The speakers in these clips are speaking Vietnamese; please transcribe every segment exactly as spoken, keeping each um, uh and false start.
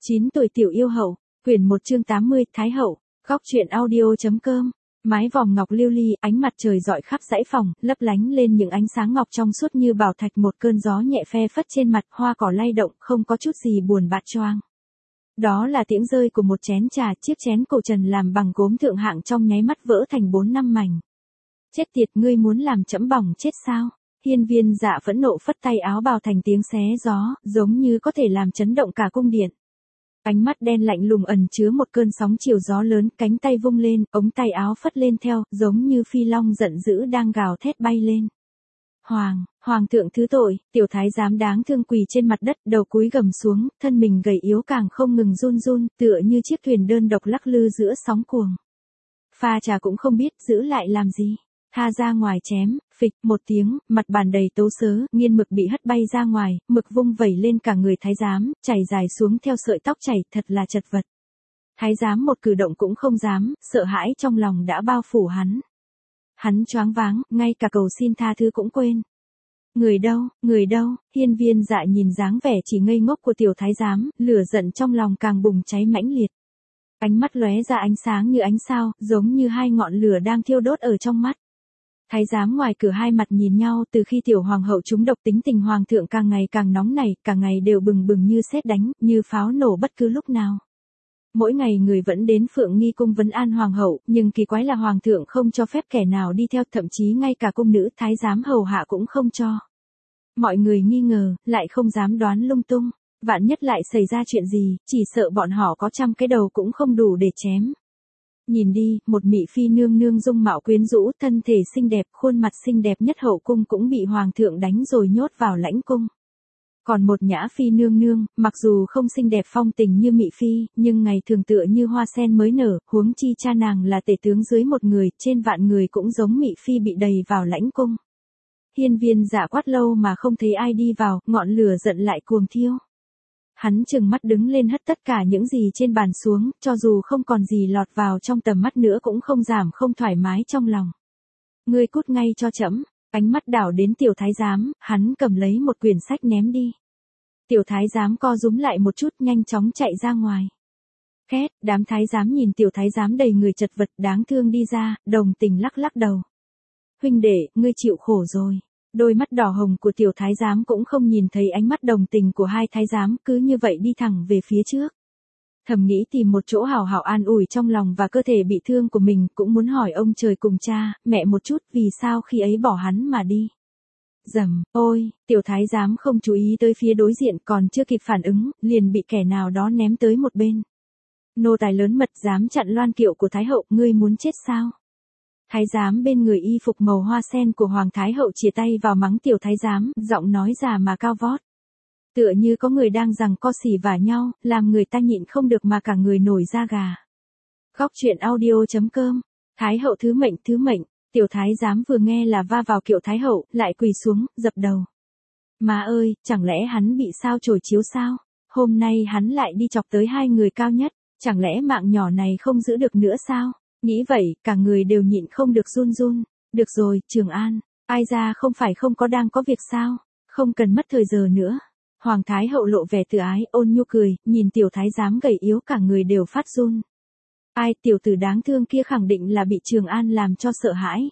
chín tuổi tiểu yêu hậu, quyển một chương tám mươi, Thái hậu, góc truyện audio.com. Mái vòm ngọc lưu ly, ánh mặt trời rọi khắp dãy phòng, lấp lánh lên những ánh sáng ngọc trong suốt như bảo thạch, một cơn gió nhẹ phe phất trên mặt, hoa cỏ lay động, không có chút gì buồn bã choang. Đó là tiếng rơi của một chén trà, chiếc chén cổ trần làm bằng gốm thượng hạng trong nháy mắt vỡ thành bốn năm mảnh. Chết tiệt, ngươi muốn làm trẫm bỏng chết sao? Hiên Viên Dạ phẫn nộ phất tay áo bào thành tiếng xé gió, giống như có thể làm chấn động cả cung điện. Ánh mắt đen lạnh lùng ẩn chứa một cơn sóng chiều gió lớn, cánh tay vung lên, ống tay áo phất lên theo, giống như phi long giận dữ đang gào thét bay lên. Hoàng, hoàng thượng thứ tội, tiểu thái giám đáng thương quỳ trên mặt đất, đầu cúi gầm xuống, thân mình gầy yếu càng không ngừng run run, tựa như chiếc thuyền đơn độc lắc lư giữa sóng cuồng. Pha trà cũng không biết giữ lại làm gì. Tha ra ngoài chém, phịch một tiếng, mặt bàn đầy tố sớ, nghiên mực bị hất bay ra ngoài, mực vung vẩy lên cả người thái giám, chảy dài xuống theo sợi tóc chảy, thật là chật vật. Thái giám một cử động cũng không dám, sợ hãi trong lòng đã bao phủ hắn. Hắn choáng váng, ngay cả cầu xin tha thứ cũng quên. Người đâu, người đâu? Hiên Viên Dạ nhìn dáng vẻ chỉ ngây ngốc của tiểu thái giám, lửa giận trong lòng càng bùng cháy mãnh liệt. Ánh mắt lóe ra ánh sáng như ánh sao, giống như hai ngọn lửa đang thiêu đốt ở trong mắt. Thái giám ngoài cửa hai mặt nhìn nhau, từ khi tiểu hoàng hậu trúng độc tính tình hoàng thượng càng ngày càng nóng nảy, cả ngày đều bừng bừng như sét đánh, như pháo nổ bất cứ lúc nào. Mỗi ngày người vẫn đến Phượng Nghi cung vấn an hoàng hậu, nhưng kỳ quái là hoàng thượng không cho phép kẻ nào đi theo, thậm chí ngay cả cung nữ thái giám hầu hạ cũng không cho. Mọi người nghi ngờ, lại không dám đoán lung tung, vạn nhất lại xảy ra chuyện gì, chỉ sợ bọn họ có trăm cái đầu cũng không đủ để chém. Nhìn đi, một mỹ phi nương nương dung mạo quyến rũ, thân thể xinh đẹp, khuôn mặt xinh đẹp nhất hậu cung cũng bị hoàng thượng đánh rồi nhốt vào lãnh cung. Còn một nhã phi nương nương, mặc dù không xinh đẹp phong tình như mỹ phi, nhưng ngày thường tựa như hoa sen mới nở, huống chi cha nàng là tể tướng dưới một người, trên vạn người cũng giống mỹ phi bị đầy vào lãnh cung. Hiên Viên Dạ quát lâu mà không thấy ai đi vào, ngọn lửa giận lại cuồng thiêu. Hắn trừng mắt đứng lên hất tất cả những gì trên bàn xuống, cho dù không còn gì lọt vào trong tầm mắt nữa cũng không giảm không thoải mái trong lòng. Ngươi cút ngay cho trẫm. Ánh mắt đảo đến tiểu thái giám, hắn cầm lấy một quyển sách ném đi. Tiểu thái giám co rúm lại một chút, nhanh chóng chạy ra ngoài. Khét, đám thái giám nhìn tiểu thái giám đầy người chật vật đáng thương đi ra, đồng tình lắc lắc đầu. Huynh đệ, ngươi chịu khổ rồi. Đôi mắt đỏ hồng của tiểu thái giám cũng không nhìn thấy ánh mắt đồng tình của hai thái giám, cứ như vậy đi thẳng về phía trước. Thầm nghĩ tìm một chỗ hảo hảo an ủi trong lòng và cơ thể bị thương của mình, cũng muốn hỏi ông trời cùng cha, mẹ một chút vì sao khi ấy bỏ hắn mà đi. Dầm, ôi, tiểu thái giám không chú ý tới phía đối diện, còn chưa kịp phản ứng, liền bị kẻ nào đó ném tới một bên. Nô tài lớn mật dám chặn loan kiệu của thái hậu, ngươi muốn chết sao? Thái giám bên người y phục màu hoa sen của hoàng thái hậu chìa tay vào mắng tiểu thái giám, giọng nói già mà cao vót. Tựa như có người đang giằng co xỉ vả nhau, làm người ta nhịn không được mà cả người nổi da gà. Góc truyện audio.com. Thái hậu thứ mệnh thứ mệnh, tiểu thái giám vừa nghe là va vào kiệu thái hậu, lại quỳ xuống, dập đầu. Má ơi, chẳng lẽ hắn bị sao chổi chiếu sao? Hôm nay hắn lại đi chọc tới hai người cao nhất, chẳng lẽ mạng nhỏ này không giữ được nữa sao? Nghĩ vậy, cả người đều nhịn không được run run. Được rồi, Trường An, ai ra không phải không có đang có việc sao? Không cần mất thời giờ nữa. Hoàng thái hậu lộ vẻ từ ái, ôn nhu cười, nhìn tiểu thái giám gầy yếu cả người đều phát run. Ai, tiểu tử đáng thương kia khẳng định là bị Trường An làm cho sợ hãi.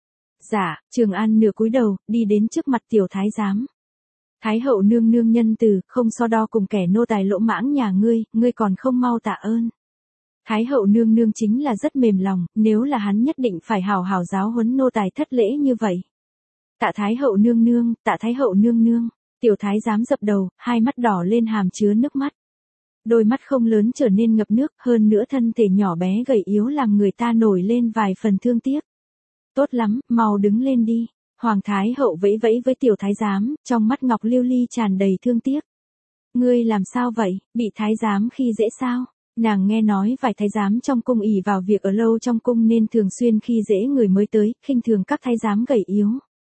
Dạ, Trường An nửa cúi đầu, đi đến trước mặt tiểu thái giám. Thái hậu nương nương nhân từ, không so đo cùng kẻ nô tài lỗ mãng nhà ngươi, ngươi còn không mau tạ ơn. Thái hậu nương nương chính là rất mềm lòng, nếu là hắn nhất định phải hào hào giáo huấn nô tài thất lễ như vậy. Tạ thái hậu nương nương, tạ thái hậu nương nương. Tiểu thái giám dập đầu, hai mắt đỏ lên hàm chứa nước mắt. Đôi mắt không lớn trở nên ngập nước, hơn nữa thân thể nhỏ bé gầy yếu làm người ta nổi lên vài phần thương tiếc. Tốt lắm, mau đứng lên đi. Hoàng thái hậu vẫy vẫy với tiểu thái giám, trong mắt ngọc lưu ly tràn đầy thương tiếc. Ngươi làm sao vậy, bị thái giám khi dễ sao? Nàng nghe nói vài thái giám trong cung ỷ vào việc ở lâu trong cung nên thường xuyên khi dễ người mới tới, khinh thường các thái giám gầy yếu.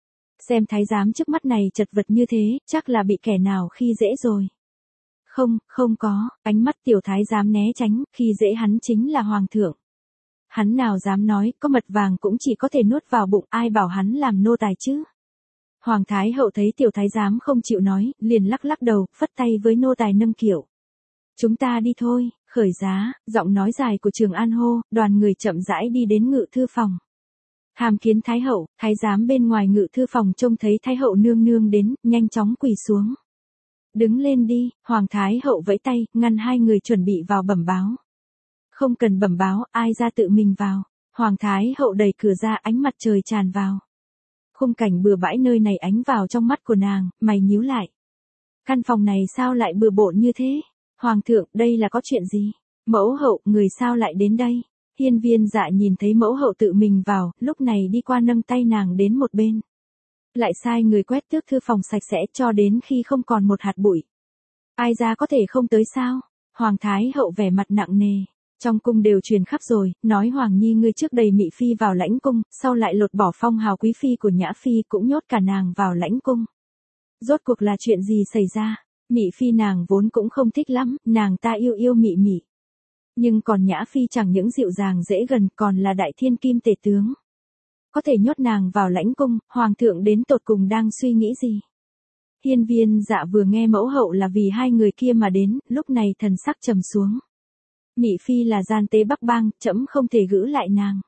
Xem thái giám trước mắt này chật vật như thế, chắc là bị kẻ nào khi dễ rồi. Không, không có, ánh mắt tiểu thái giám né tránh, khi dễ hắn chính là hoàng thượng. Hắn nào dám nói, có mật vàng cũng chỉ có thể nuốt vào bụng, ai bảo hắn làm nô tài chứ. Hoàng thái hậu thấy tiểu thái giám không chịu nói, liền lắc lắc đầu, phất tay với nô tài nâng kiệu. Chúng ta đi thôi, khởi giá, giọng nói dài của Trường An hô, đoàn người chậm rãi đi đến ngự thư phòng. Tham kiến Thái hậu, thái giám bên ngoài ngự thư phòng trông thấy Thái hậu nương nương đến, nhanh chóng quỳ xuống. Đứng lên đi, Hoàng Thái hậu vẫy tay, ngăn hai người chuẩn bị vào bẩm báo. Không cần bẩm báo, ai ra tự mình vào. Hoàng Thái hậu đẩy cửa ra, ánh mặt trời tràn vào. Khung cảnh bừa bãi nơi này ánh vào trong mắt của nàng, mày nhíu lại. Căn phòng này sao lại bừa bộn như thế? Hoàng thượng, đây là có chuyện gì? Mẫu hậu, người sao lại đến đây? Hiên Viên Dạ nhìn thấy mẫu hậu tự mình vào, lúc này đi qua nâng tay nàng đến một bên. Lại sai người quét tước thư phòng sạch sẽ cho đến khi không còn một hạt bụi. Ai ra có thể không tới sao? Hoàng Thái hậu vẻ mặt nặng nề. Trong cung đều truyền khắp rồi, nói Hoàng Nhi ngươi trước đầy Mị Phi vào lãnh cung, sau lại lột bỏ phong hào quý phi của Nhã Phi cũng nhốt cả nàng vào lãnh cung. Rốt cuộc là chuyện gì xảy ra? Mị Phi nàng vốn cũng không thích lắm, nàng ta yêu yêu mị mị. Nhưng còn Nhã Phi chẳng những dịu dàng dễ gần còn là đại thiên kim tể tướng. Có thể nhốt nàng vào lãnh cung, Hoàng thượng đến tột cùng đang suy nghĩ gì? Hiên Viên Dạ vừa nghe mẫu hậu là vì hai người kia mà đến, lúc này thần sắc trầm xuống. Mị Phi là gian tế Bắc Bang, trẫm không thể gữ lại nàng.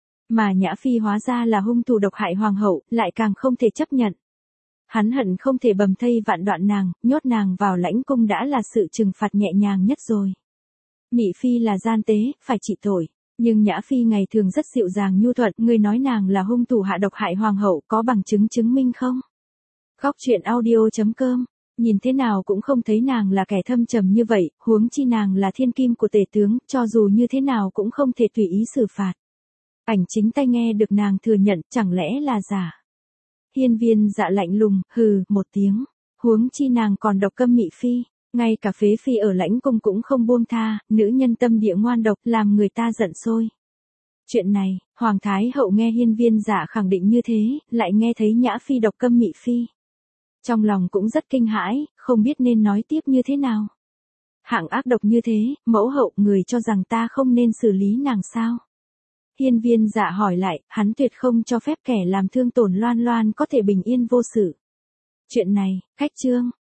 Mà Nhã Phi hóa ra là hung thủ độc hại hoàng hậu, lại càng không thể chấp nhận. Hắn hận không thể bầm thây vạn đoạn nàng, nhốt nàng vào lãnh cung đã là sự trừng phạt nhẹ nhàng nhất rồi. Mị Phi là gian tế, phải trị tội. Nhưng Nhã Phi ngày thường rất dịu dàng nhu thuận, người nói nàng là hung thủ hạ độc hại hoàng hậu, có bằng chứng chứng minh không? Góc truyện audio chấm com. Nhìn thế nào cũng không thấy nàng là kẻ thâm trầm như vậy, huống chi nàng là thiên kim của tể tướng, cho dù như thế nào cũng không thể tùy ý xử phạt. Ảnh chính tay nghe được nàng thừa nhận, chẳng lẽ là giả? Hiên Viên Dạ lạnh lùng, hừ, một tiếng. Huống chi nàng còn độc câm Mị Phi, ngay cả phế phi ở lãnh cung cũng không buông tha, nữ nhân tâm địa ngoan độc làm người ta giận sôi. Chuyện này, Hoàng Thái hậu nghe Hiên Viên Dạ khẳng định như thế, lại nghe thấy Nhã Phi độc câm Mị Phi. Trong lòng cũng rất kinh hãi, không biết nên nói tiếp như thế nào. Hạng ác độc như thế, mẫu hậu người cho rằng ta không nên xử lý nàng sao? Hiên Viên Dạ hỏi lại, hắn tuyệt không cho phép kẻ làm thương tổn Loan Loan có thể bình yên vô sự. Chuyện này, khách trương,